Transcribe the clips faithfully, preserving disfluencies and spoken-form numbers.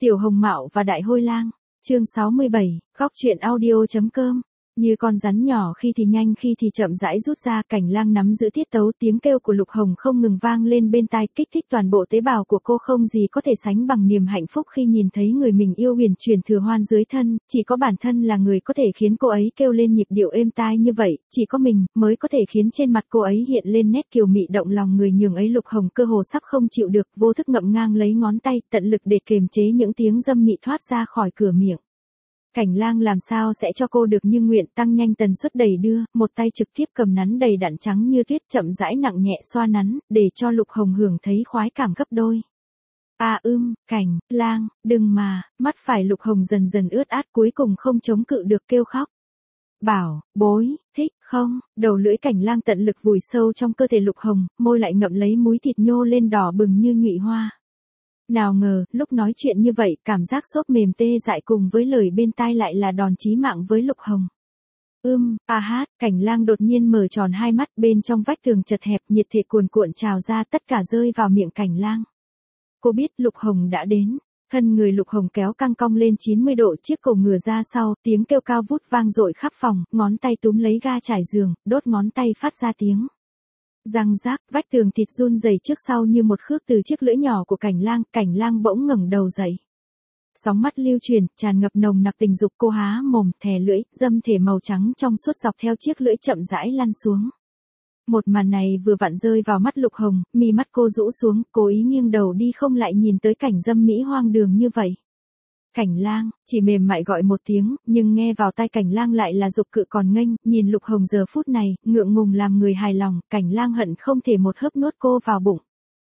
Tiểu Hồng Mạo và Đại Hôi Lang, chương sáu mươi bảy, góc truyện audio chấm com. Như con rắn nhỏ khi thì nhanh khi thì chậm rãi rút ra, Cảnh Lang nắm giữ tiết tấu, tiếng kêu của Lục Hồng không ngừng vang lên bên tai, kích thích toàn bộ tế bào của cô, không gì có thể sánh bằng niềm hạnh phúc khi nhìn thấy người mình yêu huyền chuyển thừa hoan dưới thân, chỉ có bản thân là người có thể khiến cô ấy kêu lên nhịp điệu êm tai như vậy, chỉ có mình mới có thể khiến trên mặt cô ấy hiện lên nét kiều mị động lòng người nhường ấy. Lục Hồng cơ hồ sắp không chịu được, vô thức ngậm ngang lấy ngón tay, tận lực để kiềm chế những tiếng dâm mị thoát ra khỏi cửa miệng. Cảnh Lang làm sao sẽ cho cô được như nguyện, tăng nhanh tần suất đầy đưa, một tay trực tiếp cầm nắn đầy đặn trắng như tuyết, chậm rãi nặng nhẹ xoa nắn, để cho Lục Hồng hưởng thấy khoái cảm gấp đôi. À ưm, Cảnh Lang, đừng mà, mắt phải Lục Hồng dần dần ướt át, cuối cùng không chống cự được kêu khóc. Bảo, bối, thích không? Đầu lưỡi Cảnh Lang tận lực vùi sâu trong cơ thể Lục Hồng, môi lại ngậm lấy múi thịt nhô lên đỏ bừng như nhụy hoa. Nào ngờ, lúc nói chuyện như vậy, cảm giác xốp mềm tê dại cùng với lời bên tai lại là đòn chí mạng với Lục Hồng. Ưm, a hát, Cảnh Lang đột nhiên mở tròn hai mắt, bên trong vách tường chật hẹp, nhiệt thể cuồn cuộn trào ra, tất cả rơi vào miệng Cảnh Lang. Cô biết Lục Hồng đã đến, thân người Lục Hồng kéo căng cong lên chín mươi độ, chiếc cổ ngửa ra sau, tiếng kêu cao vút vang dội khắp phòng, ngón tay túm lấy ga trải giường, đốt ngón tay phát ra tiếng răng rác, vách tường thịt run rẩy trước sau như một khước từ chiếc lưỡi nhỏ của Cảnh Lang. Cảnh Lang bỗng ngẩng đầu dậy. Sóng mắt lưu truyền, tràn ngập nồng nặc tình dục, cô há mồm, thè lưỡi, dâm thể màu trắng trong suốt dọc theo chiếc lưỡi chậm rãi lăn xuống. Một màn này vừa vặn rơi vào mắt Lục Hồng, mi mắt cô rũ xuống, cố ý nghiêng đầu đi không lại nhìn tới cảnh dâm mỹ hoang đường như vậy. Cảnh Lang, chỉ mềm mại gọi một tiếng, nhưng nghe vào tai Cảnh Lang lại là dục cự còn nghênh, nhìn Lục Hồng giờ phút này, ngượng ngùng làm người hài lòng, Cảnh Lang hận không thể một hớp nuốt cô vào bụng.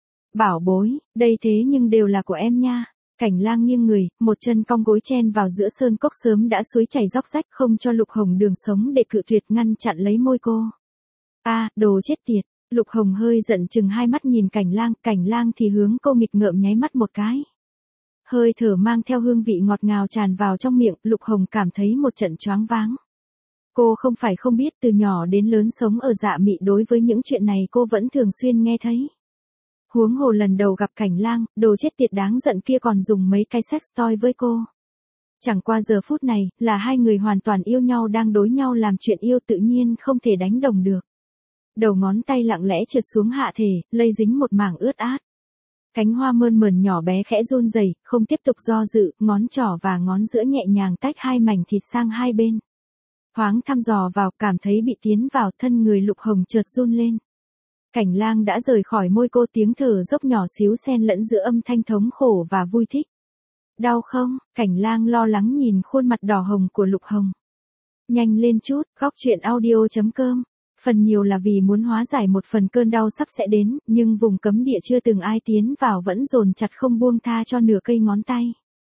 Bảo bối, đây thế nhưng đều là của em nha. Cảnh Lang nghiêng người, một chân cong gối chen vào giữa sơn cốc sớm đã suối chảy róc rách, không cho Lục Hồng đường sống để cự tuyệt, ngăn chặn lấy môi cô. A, à, đồ chết tiệt. Lục Hồng hơi giận chừng hai mắt nhìn Cảnh Lang, Cảnh Lang thì hướng cô nghịch ngợm nháy mắt một cái. Hơi thở mang theo hương vị ngọt ngào tràn vào trong miệng, Lục Hồng cảm thấy một trận choáng váng. Cô không phải không biết, từ nhỏ đến lớn sống ở Dạ Mị, đối với những chuyện này cô vẫn thường xuyên nghe thấy. Huống hồ lần đầu gặp Cảnh Lang, đồ chết tiệt đáng giận kia còn dùng mấy cái sex toy với cô. Chẳng qua giờ phút này, là hai người hoàn toàn yêu nhau đang đối nhau làm chuyện yêu, tự nhiên không thể đánh đồng được. Đầu ngón tay lặng lẽ trượt xuống hạ thể, lây dính một mảng ướt át. Cánh hoa mơn mởn nhỏ bé khẽ run rẩy, không tiếp tục do dự, ngón trỏ và ngón giữa nhẹ nhàng tách hai mảnh thịt sang hai bên. Thoáng thăm dò vào, cảm thấy bị tiến vào, thân người Lục Hồng chợt run lên. Cảnh Lang đã rời khỏi môi cô, tiếng thở dốc nhỏ xíu xen lẫn giữa âm thanh thống khổ và vui thích. Đau không? Cảnh Lang lo lắng nhìn khuôn mặt đỏ hồng của Lục Hồng. Nhanh lên chút, góc truyện audio chấm com. Phần nhiều là vì muốn hóa giải một phần cơn đau sắp sẽ đến, nhưng vùng cấm địa chưa từng ai tiến vào vẫn dồn chặt không buông tha cho nửa cây ngón tay.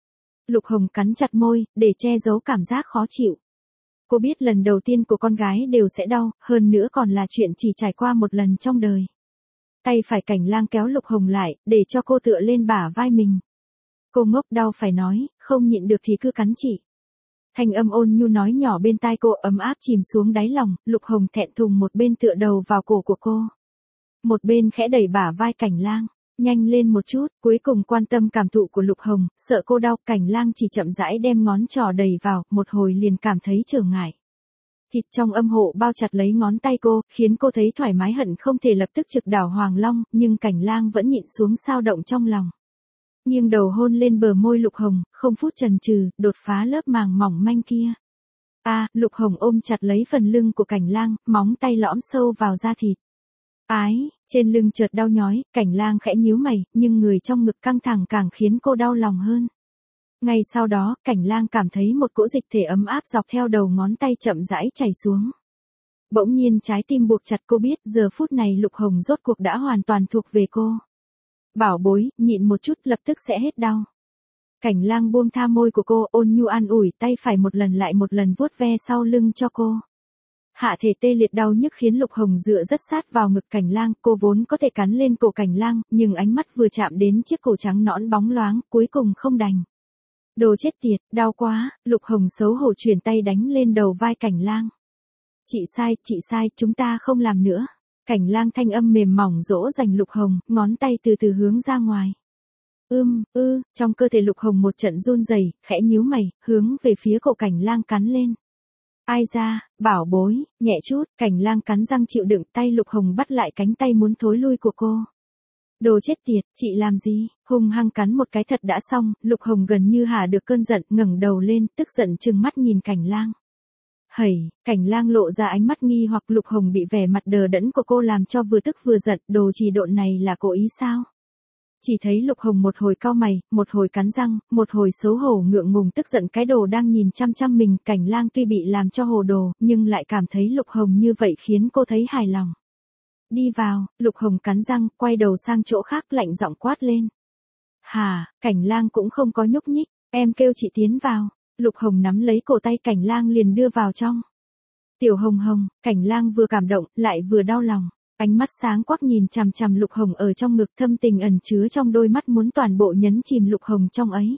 Lục Hồng cắn chặt môi, để che giấu cảm giác khó chịu. Cô biết lần đầu tiên của con gái đều sẽ đau, hơn nữa còn là chuyện chỉ trải qua một lần trong đời. Tay phải Cảnh Lang kéo Lục Hồng lại, để cho cô tựa lên bả vai mình. Cô ngốc đau phải nói, không nhịn được thì cứ cắn chị. Thanh âm ôn nhu nói nhỏ bên tai cô, ấm áp chìm xuống đáy lòng. Lục Hồng thẹn thùng một bên tựa đầu vào cổ của cô, một bên khẽ đẩy bả vai Cảnh Lang. Nhanh lên một chút, cuối cùng quan tâm cảm thụ của Lục Hồng, sợ cô đau, Cảnh Lang chỉ chậm rãi đem ngón trỏ đẩy vào, một hồi liền cảm thấy trở ngại. Thịt trong âm hộ bao chặt lấy ngón tay cô, khiến cô thấy thoải mái hận không thể lập tức trực đảo Hoàng Long, nhưng Cảnh Lang vẫn nhịn xuống sao động trong lòng. Nghiêng đầu hôn lên bờ môi Lục Hồng, không phút chần chừ, đột phá lớp màng mỏng manh kia. A, à, Lục Hồng ôm chặt lấy phần lưng của Cảnh Lang, móng tay lõm sâu vào da thịt. Ái, trên lưng chợt đau nhói, Cảnh Lang khẽ nhíu mày, nhưng người trong ngực căng thẳng càng khiến cô đau lòng hơn. Ngay sau đó, Cảnh Lang cảm thấy một cỗ dịch thể ấm áp dọc theo đầu ngón tay chậm rãi chảy xuống. Bỗng nhiên trái tim buộc chặt, cô biết giờ phút này Lục Hồng rốt cuộc đã hoàn toàn thuộc về cô. Bảo bối, nhịn một chút, lập tức sẽ hết đau. Cảnh Lang buông tha môi của cô, ôn nhu an ủi, tay phải một lần lại một lần vuốt ve sau lưng cho cô. Hạ thể tê liệt đau nhức khiến Lục Hồng dựa rất sát vào ngực Cảnh Lang, cô vốn có thể cắn lên cổ Cảnh Lang, nhưng ánh mắt vừa chạm đến chiếc cổ trắng nõn bóng loáng, cuối cùng không đành. Đồ chết tiệt, đau quá, Lục Hồng xấu hổ chuyển tay đánh lên đầu vai Cảnh Lang. Chị sai, chị sai, chúng ta không làm nữa. Cảnh Lang thanh âm mềm mỏng dỗ dành Lục Hồng, ngón tay từ từ hướng ra ngoài. Ưm, ư, trong cơ thể Lục Hồng một trận run rẩy, khẽ nhíu mày, hướng về phía cổ Cảnh Lang cắn lên. Ai ra, bảo bối, nhẹ chút, Cảnh Lang cắn răng chịu đựng, tay Lục Hồng bắt lại cánh tay muốn thối lui của cô. Đồ chết tiệt, chị làm gì? Hung hăng cắn một cái thật đã xong, Lục Hồng gần như hả được cơn giận, ngẩng đầu lên, tức giận trừng mắt nhìn Cảnh Lang. Hẩy, Cảnh Lang lộ ra ánh mắt nghi hoặc Lục Hồng bị vẻ mặt đờ đẫn của cô làm cho vừa tức vừa giận, đồ trì độn này là cố ý sao? Chỉ thấy Lục Hồng một hồi cau mày, một hồi cắn răng, một hồi xấu hổ ngượng ngùng tức giận cái đồ đang nhìn chăm chăm mình. Cảnh Lang tuy bị làm cho hồ đồ, nhưng lại cảm thấy Lục Hồng như vậy khiến cô thấy hài lòng. Đi vào, Lục Hồng cắn răng, quay đầu sang chỗ khác lạnh giọng quát lên. Hà, Cảnh Lang cũng không có nhúc nhích, em kêu chị tiến vào. Lục Hồng nắm lấy cổ tay Cảnh Lang liền đưa vào trong. Tiểu Hồng Hồng, Cảnh Lang vừa cảm động, lại vừa đau lòng. Ánh mắt sáng quắc nhìn chằm chằm Lục Hồng ở trong ngực, thâm tình ẩn chứa trong đôi mắt muốn toàn bộ nhấn chìm Lục Hồng trong ấy.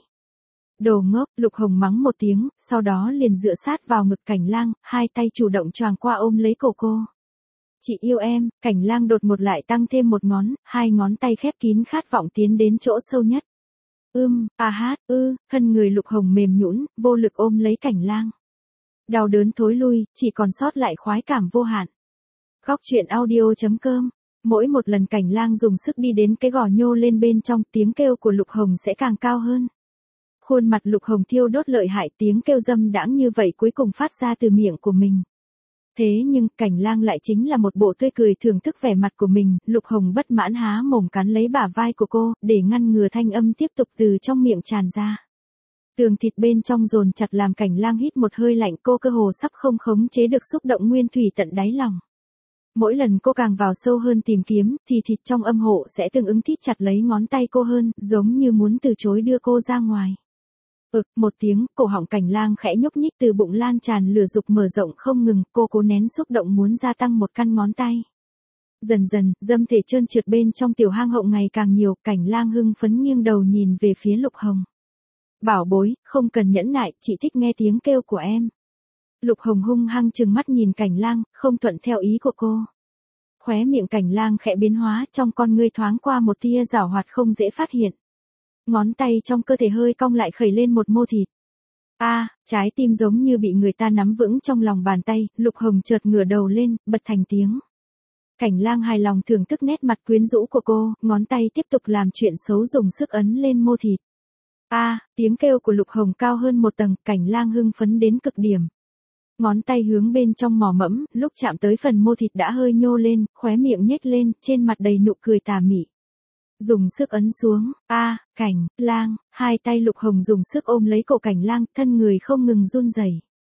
Đồ ngốc, Lục Hồng mắng một tiếng, sau đó liền dựa sát vào ngực Cảnh Lang, hai tay chủ động choàng qua ôm lấy cổ cô. Chị yêu em, Cảnh Lang đột ngột lại tăng thêm một ngón, hai ngón tay khép kín khát vọng tiến đến chỗ sâu nhất. Ưm, à hát, ư, thân người Lục Hồng mềm nhũn, vô lực ôm lấy Cảnh Lang. Đau đớn thối lui, chỉ còn sót lại khoái cảm vô hạn. Góc truyện audio chấm com. Mỗi một lần Cảnh Lang dùng sức đi đến cái gò nhô lên bên trong, tiếng kêu của Lục Hồng sẽ càng cao hơn. Khuôn mặt Lục Hồng thiêu đốt lợi hại, tiếng kêu dâm đãng như vậy cuối cùng phát ra từ miệng của mình. Thế nhưng, Cảnh Lang lại chính là một bộ tươi cười thưởng thức vẻ mặt của mình, Lục Hồng bất mãn há mồm cắn lấy bả vai của cô, để ngăn ngừa thanh âm tiếp tục từ trong miệng tràn ra. Tường thịt bên trong dồn chặt làm Cảnh Lang hít một hơi lạnh, cô cơ hồ sắp không khống chế được xúc động nguyên thủy tận đáy lòng. Mỗi lần cô càng vào sâu hơn tìm kiếm, thì thịt trong âm hộ sẽ tương ứng thít chặt lấy ngón tay cô hơn, giống như muốn từ chối đưa cô ra ngoài. Ực, một tiếng, cổ họng Cảnh Lang khẽ nhúc nhích, từ bụng lan tràn lửa dục mở rộng không ngừng, cô cố nén xúc động muốn gia tăng một căn ngón tay. Dần dần, dâm thể trơn trượt bên trong tiểu hang hậu ngày càng nhiều, Cảnh Lang hưng phấn nghiêng đầu nhìn về phía Lục Hồng. Bảo bối, không cần nhẫn nại, chị thích nghe tiếng kêu của em. Lục Hồng hung hăng trừng mắt nhìn Cảnh Lang, không thuận theo ý của cô. Khóe miệng Cảnh Lang khẽ biến hóa, trong con ngươi thoáng qua một tia giảo hoạt không dễ phát hiện. Ngón tay trong cơ thể hơi cong lại khởi lên một mô thịt. A, à, trái tim giống như bị người ta nắm vững trong lòng bàn tay, Lục Hồng chợt ngửa đầu lên, bật thành tiếng. Cảnh Lang hài lòng thưởng thức nét mặt quyến rũ của cô, ngón tay tiếp tục làm chuyện xấu dùng sức ấn lên mô thịt. A, à, tiếng kêu của Lục Hồng cao hơn một tầng, Cảnh Lang hưng phấn đến cực điểm. Ngón tay hướng bên trong mò mẫm, lúc chạm tới phần mô thịt đã hơi nhô lên, khóe miệng nhếch lên, trên mặt đầy nụ cười tà mị. Dùng sức ấn xuống, a, à, Cảnh Lang, hai tay Lục Hồng dùng sức ôm lấy cổ Cảnh Lang, thân người không ngừng run rẩy.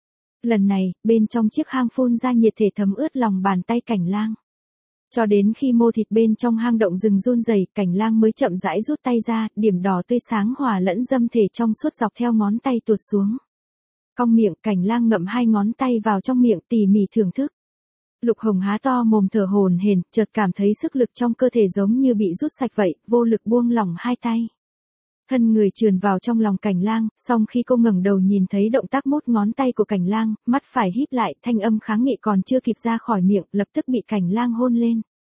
Lần này, bên trong chiếc hang phun ra nhiệt thể thấm ướt lòng bàn tay Cảnh Lang. Cho đến khi mô thịt bên trong hang động dừng run rẩy, Cảnh Lang mới chậm rãi rút tay ra, điểm đỏ tươi sáng hòa lẫn dâm thể trong suốt dọc theo ngón tay tuột xuống. Cong miệng, Cảnh Lang ngậm hai ngón tay vào trong miệng tỉ mỉ thưởng thức. Lục Hồng há to mồm thở hổn hển, chợt cảm thấy sức lực trong cơ thể giống như bị rút sạch vậy, vô lực buông lỏng hai tay. Thân người trườn vào trong lòng Cảnh Lang, song khi cô ngẩng đầu nhìn thấy động tác mút ngón tay của Cảnh Lang, mắt phải híp lại, thanh âm kháng nghị còn chưa kịp ra khỏi miệng, lập tức bị Cảnh Lang hôn lên.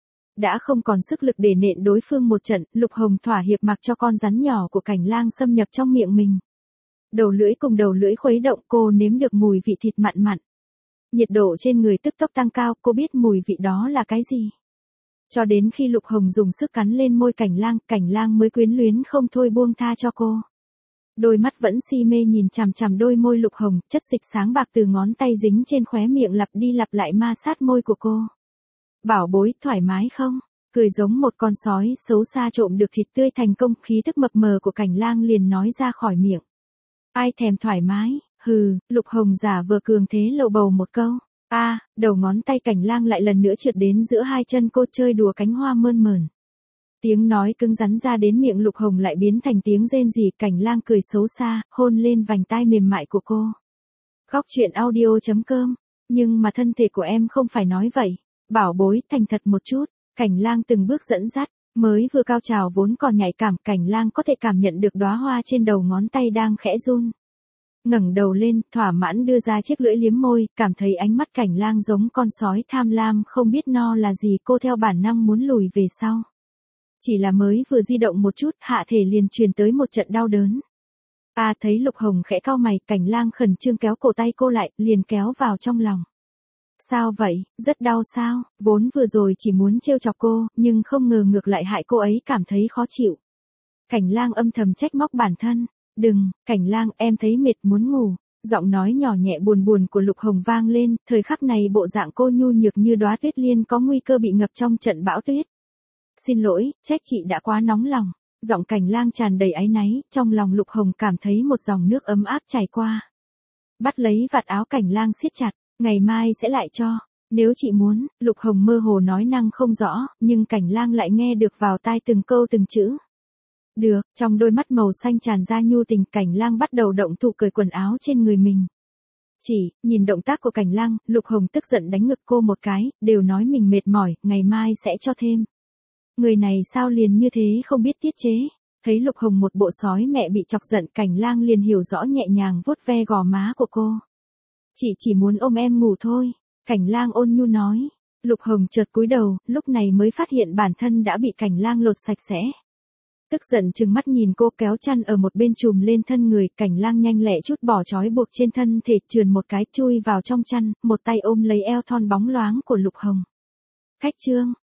Đã không còn sức lực để nện đối phương một trận, Lục Hồng thỏa hiệp mặc cho con rắn nhỏ của Cảnh Lang xâm nhập trong miệng mình. Đầu lưỡi cùng đầu lưỡi khuấy động, cô nếm được mùi vị thịt mặn mặn. Nhiệt độ trên người tức tốc tăng cao, cô biết mùi vị đó là cái gì. Cho đến khi Lục Hồng dùng sức cắn lên môi Cảnh Lang, Cảnh Lang mới quyến luyến không thôi buông tha cho cô. Đôi mắt vẫn si mê nhìn chằm chằm đôi môi Lục Hồng, chất dịch sáng bạc từ ngón tay dính trên khóe miệng lặp đi lặp lại ma sát môi của cô. Bảo bối, thoải mái không? Cười giống một con sói xấu xa trộm được thịt tươi thành công, khí tức mập mờ của Cảnh Lang liền nói ra khỏi miệng. Ai thèm thoải mái, hừ, Lục Hồng giả vờ cường thế lầu bầu một câu. A, à, đầu ngón tay Cảnh Lang lại lần nữa trượt đến giữa hai chân cô chơi đùa cánh hoa mơn mởn. Tiếng nói cứng rắn ra đến miệng Lục Hồng lại biến thành tiếng rên rỉ, Cảnh Lang cười xấu xa, hôn lên vành tai mềm mại của cô. Góc truyện audio chấm com, nhưng mà thân thể của em không phải nói vậy. Bảo bối, thành thật một chút, Cảnh Lang từng bước dẫn dắt, mới vừa cao trào vốn còn nhạy cảm, Cảnh Lang có thể cảm nhận được đóa hoa trên đầu ngón tay đang khẽ run. Ngẩng đầu lên, thỏa mãn đưa ra chiếc lưỡi liếm môi, cảm thấy ánh mắt Cảnh Lang giống con sói tham lam không biết no là gì, cô theo bản năng muốn lùi về sau. Chỉ là mới vừa di động một chút, hạ thể liền truyền tới một trận đau đớn. À thấy Lục Hồng khẽ cau mày, Cảnh Lang khẩn trương kéo cổ tay cô lại, liền kéo vào trong lòng. Sao vậy, rất đau sao? Vốn vừa rồi chỉ muốn trêu chọc cô, nhưng không ngờ ngược lại hại cô ấy cảm thấy khó chịu. Cảnh Lang âm thầm trách móc bản thân. Đừng, Cảnh Lang, em thấy mệt muốn ngủ. Giọng nói nhỏ nhẹ buồn buồn của Lục Hồng vang lên, thời khắc này bộ dạng cô nhu nhược như đóa tuyết liên có nguy cơ bị ngập trong trận bão tuyết. Xin lỗi, trách chị đã quá nóng lòng. Giọng Cảnh Lang tràn đầy áy náy, trong lòng Lục Hồng cảm thấy một dòng nước ấm áp chảy qua. Bắt lấy vạt áo Cảnh Lang siết chặt, ngày mai sẽ lại cho. Nếu chị muốn, Lục Hồng mơ hồ nói năng không rõ, nhưng Cảnh Lang lại nghe được vào tai từng câu từng chữ. Được, trong đôi mắt màu xanh tràn ra nhu tình, Cảnh Lang bắt đầu động thủ cởi quần áo trên người mình. Chỉ, nhìn động tác của Cảnh Lang, Lục Hồng tức giận đánh ngực cô một cái, đều nói mình mệt mỏi, ngày mai sẽ cho thêm. Người này sao liền như thế không biết tiết chế. Thấy Lục Hồng một bộ sói mẹ bị chọc giận, Cảnh Lang liền hiểu rõ nhẹ nhàng vuốt ve gò má của cô. Chị chỉ muốn ôm em ngủ thôi. Cảnh Lang ôn nhu nói. Lục Hồng chợt cúi đầu, lúc này mới phát hiện bản thân đã bị Cảnh Lang lột sạch sẽ. Tức giận trừng mắt nhìn cô, kéo chăn ở một bên trùm lên thân người. Cảnh Lang nhanh lẹ chút bỏ trói buộc trên thân thể, trườn một cái chui vào trong chăn, một tay ôm lấy eo thon bóng loáng của Lục Hồng. Khách trương,